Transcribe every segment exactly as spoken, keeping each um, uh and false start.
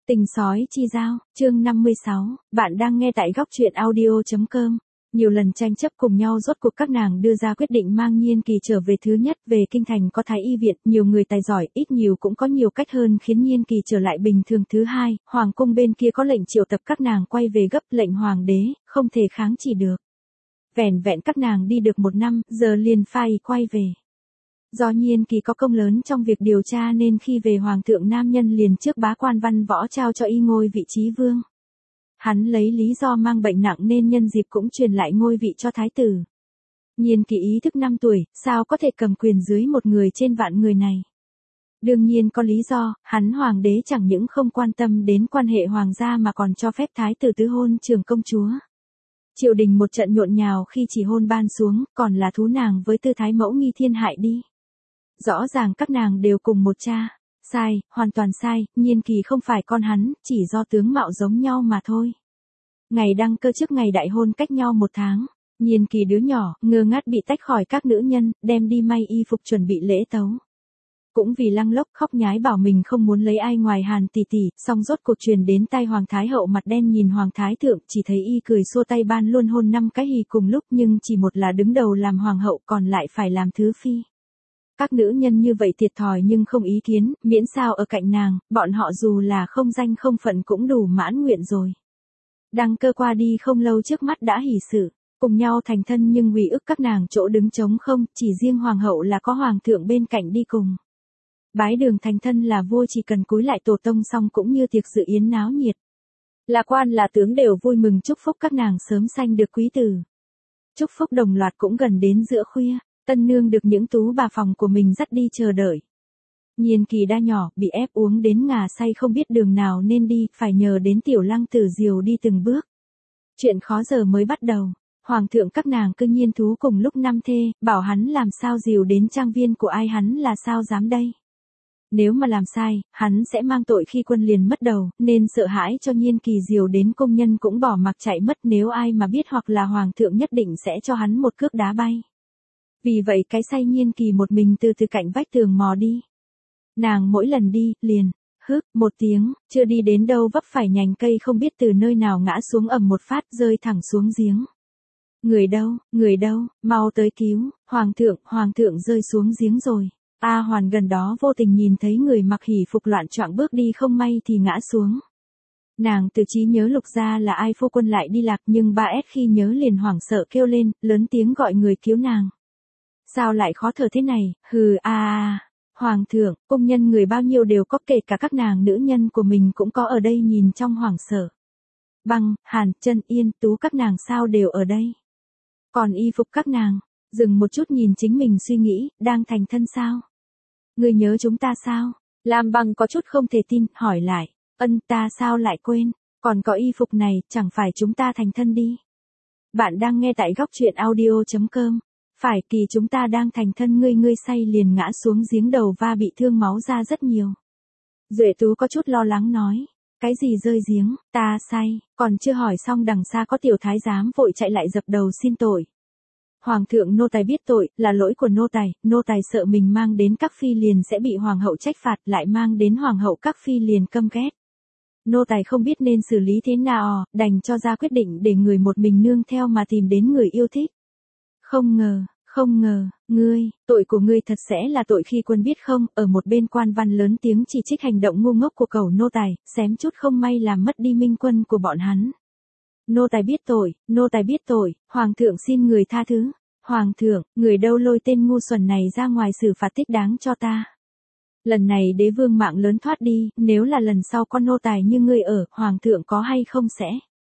Tình sói chi giao, chương năm mươi sáu, bạn đang nghe tại góc truyện audio chấm com. Nhiều lần tranh chấp cùng nhau rốt cuộc các nàng đưa ra quyết định mang Nhiên Kỳ trở về. Thứ nhất, về kinh thành có thái y viện, nhiều người tài giỏi, ít nhiều cũng có nhiều cách hơn khiến Nhiên Kỳ trở lại bình thường. Thứ hai, hoàng cung bên kia có lệnh triệu tập các nàng quay về gấp, lệnh hoàng đế, không thể kháng chỉ được. Vẻn vẹn các nàng đi được một năm, giờ liền phai quay về. Do Nhiên Kỳ có công lớn trong việc điều tra nên khi về hoàng thượng nam nhân liền trước bá quan văn võ trao cho y ngôi vị trí vương. Hắn lấy lý do mang bệnh nặng nên nhân dịp cũng truyền lại ngôi vị cho thái tử. Nhiên Kỳ ý thức năm tuổi, sao có thể cầm quyền dưới một người trên vạn người này. Đương nhiên có lý do, hắn hoàng đế chẳng những không quan tâm đến quan hệ hoàng gia mà còn cho phép thái tử tứ hôn trưởng công chúa. Triều đình một trận nhộn nhào khi chỉ hôn ban xuống, còn là thú nàng với tư thái mẫu nghi thiên hại đi. Rõ ràng các nàng đều cùng một cha. Sai, hoàn toàn sai, Nhiên Kỳ không phải con hắn, chỉ do tướng mạo giống nhau mà thôi. Ngày đăng cơ trước ngày đại hôn cách nhau một tháng, Nhiên Kỳ đứa nhỏ, ngơ ngác bị tách khỏi các nữ nhân, đem đi may y phục chuẩn bị lễ tấu. Cũng vì lăng lốc khóc nhái bảo mình không muốn lấy ai ngoài Hàn tỷ tỷ, song rốt cuộc truyền đến tai hoàng thái hậu mặt đen nhìn hoàng thái thượng, chỉ thấy y cười xua tay ban luôn hôn năm cái hì cùng lúc, nhưng chỉ một là đứng đầu làm hoàng hậu còn lại phải làm thứ phi. Các nữ nhân như vậy thiệt thòi nhưng không ý kiến, miễn sao ở cạnh nàng, bọn họ dù là không danh không phận cũng đủ mãn nguyện rồi. Đăng cơ qua đi không lâu trước mắt đã hỷ sự, cùng nhau thành thân nhưng hủy ức các nàng chỗ đứng trống không, chỉ riêng hoàng hậu là có hoàng thượng bên cạnh đi cùng. Bái đường thành thân là vua chỉ cần cúi lại tổ tông xong cũng như tiệc dự yến náo nhiệt. Là quan là tướng đều vui mừng chúc phúc các nàng sớm sanh được quý tử. Chúc phúc đồng loạt cũng gần đến giữa khuya. Tân nương được những tú bà phòng của mình dắt đi chờ đợi. Nhiên Kỳ đa nhỏ, bị ép uống đến ngà say không biết đường nào nên đi, phải nhờ đến tiểu lăng tử diều đi từng bước. Chuyện khó giờ mới bắt đầu, hoàng thượng các nàng cứ nhiên thú cùng lúc năm thê, bảo hắn làm sao diều đến trang viên của ai hắn là sao dám đây. Nếu mà làm sai, hắn sẽ mang tội khi quân liền mất đầu, nên sợ hãi cho Nhiên Kỳ diều đến công nhân cũng bỏ mặc chạy mất, nếu ai mà biết hoặc là hoàng thượng nhất định sẽ cho hắn một cước đá bay. Vì vậy cái say Nhiên Kỳ một mình từ từ cạnh vách tường mò đi. Nàng mỗi lần đi, liền, hức, một tiếng, chưa đi đến đâu vấp phải nhành cây không biết từ nơi nào ngã xuống ầm một phát rơi thẳng xuống giếng. Người đâu, người đâu, mau tới cứu, hoàng thượng, hoàng thượng rơi xuống giếng rồi. A Hoàn gần đó vô tình nhìn thấy người mặc hỷ phục loạn choạng bước đi không may thì ngã xuống. Nàng từ trí nhớ lục gia là ai phu quân lại đi lạc nhưng ba S khi nhớ liền hoảng sợ kêu lên, lớn tiếng gọi người cứu nàng. Sao lại khó thở thế này, hừ a à, hoàng thượng, công nhân người bao nhiêu đều có, kể cả các nàng nữ nhân của mình cũng có ở đây nhìn trong hoảng sợ. Băng, Hàn, Chân, Yên, Tú các nàng sao đều ở đây. Còn y phục các nàng, dừng một chút nhìn chính mình suy nghĩ, đang thành thân sao? Người nhớ chúng ta sao? Lam Băng có chút không thể tin, hỏi lại, ân ta sao lại quên, còn có y phục này, chẳng phải chúng ta thành thân đi. Bạn đang nghe tại góc truyện audio chấm com. Phải, Kỳ chúng ta đang thành thân, ngươi ngươi say liền ngã xuống giếng đầu va bị thương máu ra rất nhiều. Duệ Tú có chút lo lắng nói, cái gì rơi giếng, ta say, còn chưa hỏi xong đằng xa có tiểu thái giám vội chạy lại dập đầu xin tội. Hoàng thượng nô tài biết tội, là lỗi của nô tài, nô tài sợ mình mang đến các phi liền sẽ bị hoàng hậu trách phạt, lại mang đến hoàng hậu các phi liền căm ghét. Nô tài không biết nên xử lý thế nào, đành cho ra quyết định để người một mình nương theo mà tìm đến người yêu thích. Không ngờ, không ngờ, ngươi, tội của ngươi thật sẽ là tội khi quân biết không, ở một bên quan văn lớn tiếng chỉ trích hành động ngu ngốc của cẩu nô tài, xém chút không may làm mất đi minh quân của bọn hắn. Nô tài biết tội, nô tài biết tội, hoàng thượng xin người tha thứ, hoàng thượng, người đâu lôi tên ngu xuẩn này ra ngoài xử phạt thích đáng cho ta. Lần này đế vương mạng lớn thoát đi, nếu là lần sau con nô tài như ngươi ở, hoàng thượng có hay không sẽ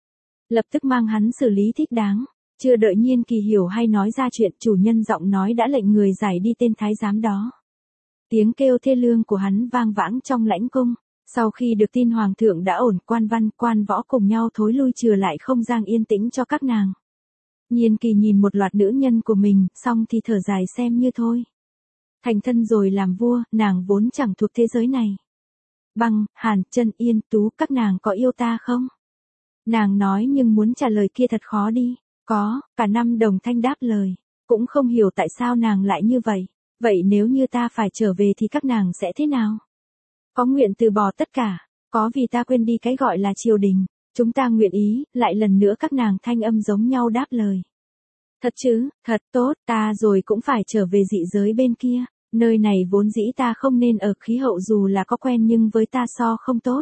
lập tức mang hắn xử lý thích đáng. Chưa đợi Nhiên Kỳ hiểu hay nói ra chuyện, chủ nhân giọng nói đã lệnh người giải đi tên thái giám đó. Tiếng kêu thê lương của hắn vang vãng trong lãnh cung. Sau khi được tin hoàng thượng đã ổn, quan văn, quan võ cùng nhau thối lui trừ lại không gian yên tĩnh cho các nàng. Nhiên Kỳ nhìn một loạt nữ nhân của mình, xong thì thở dài xem như thôi. Thành thân rồi làm vua, nàng vốn chẳng thuộc thế giới này. Băng, Hàn, Chân, Yên, Tú, các nàng có yêu ta không? Nàng nói nhưng muốn trả lời kia thật khó đi. Có, cả năm đồng thanh đáp lời. Cũng không hiểu tại sao nàng lại như vậy. Vậy nếu như ta phải trở về thì các nàng sẽ thế nào? Có nguyện từ bỏ tất cả, Có vì ta quên đi cái gọi là triều đình, chúng ta nguyện ý, lại lần nữa các nàng thanh âm giống nhau đáp lời. Thật chứ, thật tốt, ta rồi cũng phải trở về dị giới bên kia, nơi này vốn dĩ ta không nên ở, khí hậu dù là có quen nhưng với ta so không tốt.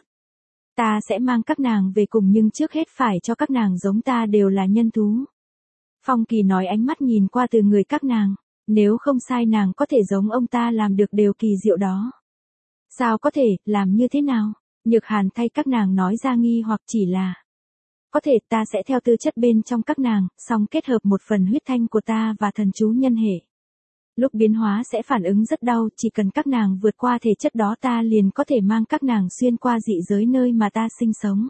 Ta sẽ mang các nàng về cùng nhưng trước hết phải cho các nàng giống ta đều là nhân thú. Phong Kỳ nói ánh mắt nhìn qua từ người các nàng, nếu không sai nàng có thể giống ông ta làm được đều kỳ diệu đó. Sao có thể, làm như thế nào? Nhược Hàn thay các nàng nói ra nghi hoặc chỉ là. Có thể ta sẽ theo tư chất bên trong các nàng, song kết hợp một phần huyết thanh của ta và thần chú nhân hệ. Lúc biến hóa sẽ phản ứng rất đau, chỉ cần các nàng vượt qua thể chất đó ta liền có thể mang các nàng xuyên qua dị giới nơi mà ta sinh sống.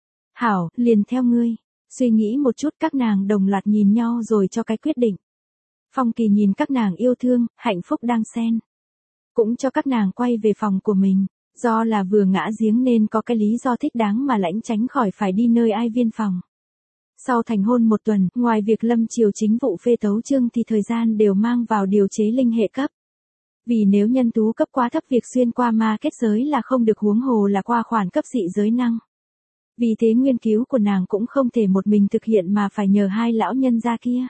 Hảo, liền theo ngươi. Suy nghĩ một chút các nàng đồng loạt nhìn nhau rồi cho cái quyết định. Phong Kỳ nhìn các nàng yêu thương, hạnh phúc đang xen. Cũng cho các nàng quay về phòng của mình. Do là vừa ngã giếng nên có cái lý do thích đáng mà lãnh tránh khỏi phải đi nơi ai viên phòng. Sau thành hôn một tuần, ngoài việc lâm triều chính vụ phê tấu chương thì thời gian đều mang vào điều chế linh hệ cấp. Vì nếu nhân tú cấp quá thấp việc xuyên qua ma kết giới là không được, huống hồ là qua khoản cấp dị giới năng. Vì thế nghiên cứu của nàng cũng không thể một mình thực hiện mà phải nhờ hai lão nhân gia kia.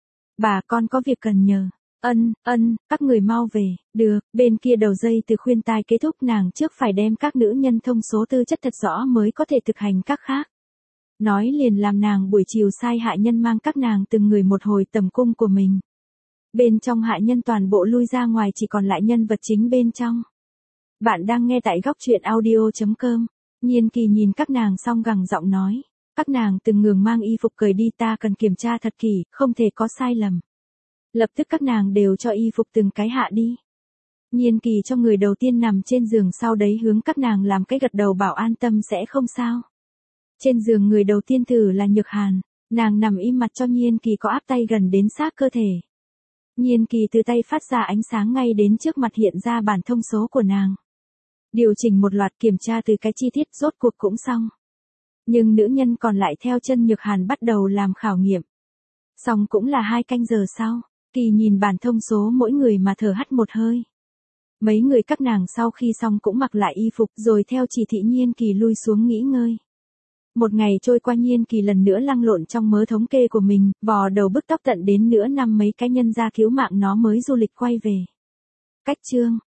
Bà con có việc cần nhờ. Ân, ân, các người mau về, được, bên kia đầu dây từ khuyên tai kết thúc nàng trước phải đem các nữ nhân thông số tư chất thật rõ mới có thể thực hành các khác. Nói liền làm nàng buổi chiều sai hạ nhân mang các nàng từng người một hồi tầm cung của mình. Bên trong hạ nhân toàn bộ lui ra ngoài chỉ còn lại nhân vật chính bên trong. Bạn đang nghe tại góc truyện audio chấm com. Nhiên Kỳ nhìn các nàng xong gằn giọng nói. Các nàng từng ngường mang y phục cởi đi, ta cần kiểm tra thật kỹ, không thể có sai lầm. Lập tức các nàng đều cho y phục từng cái hạ đi. Nhiên Kỳ cho người đầu tiên nằm trên giường, sau đấy hướng các nàng làm cái gật đầu bảo an tâm sẽ không sao. Trên giường người đầu tiên thử là Nhược Hàn, nàng nằm im mặt cho Nhiên Kỳ có áp tay gần đến xác cơ thể. Nhiên Kỳ từ tay phát ra ánh sáng ngay đến trước mặt hiện ra bản thông số của nàng. Điều chỉnh một loạt kiểm tra từ cái chi tiết rốt cuộc cũng xong. Nhưng nữ nhân còn lại theo chân Nhược Hàn bắt đầu làm khảo nghiệm. Xong cũng là hai canh giờ sau, Kỳ nhìn bản thông số mỗi người mà thở hắt một hơi. Mấy người các nàng sau khi xong cũng mặc lại y phục rồi theo chỉ thị Nhiên Kỳ lui xuống nghỉ ngơi. Một ngày trôi qua, Nhiên Kỳ lần nữa lăn lộn trong mớ thống kê của mình, vò đầu bứt tóc tận đến nửa năm mấy cái nhân gia cứu mạng nó mới du lịch quay về. Cách chương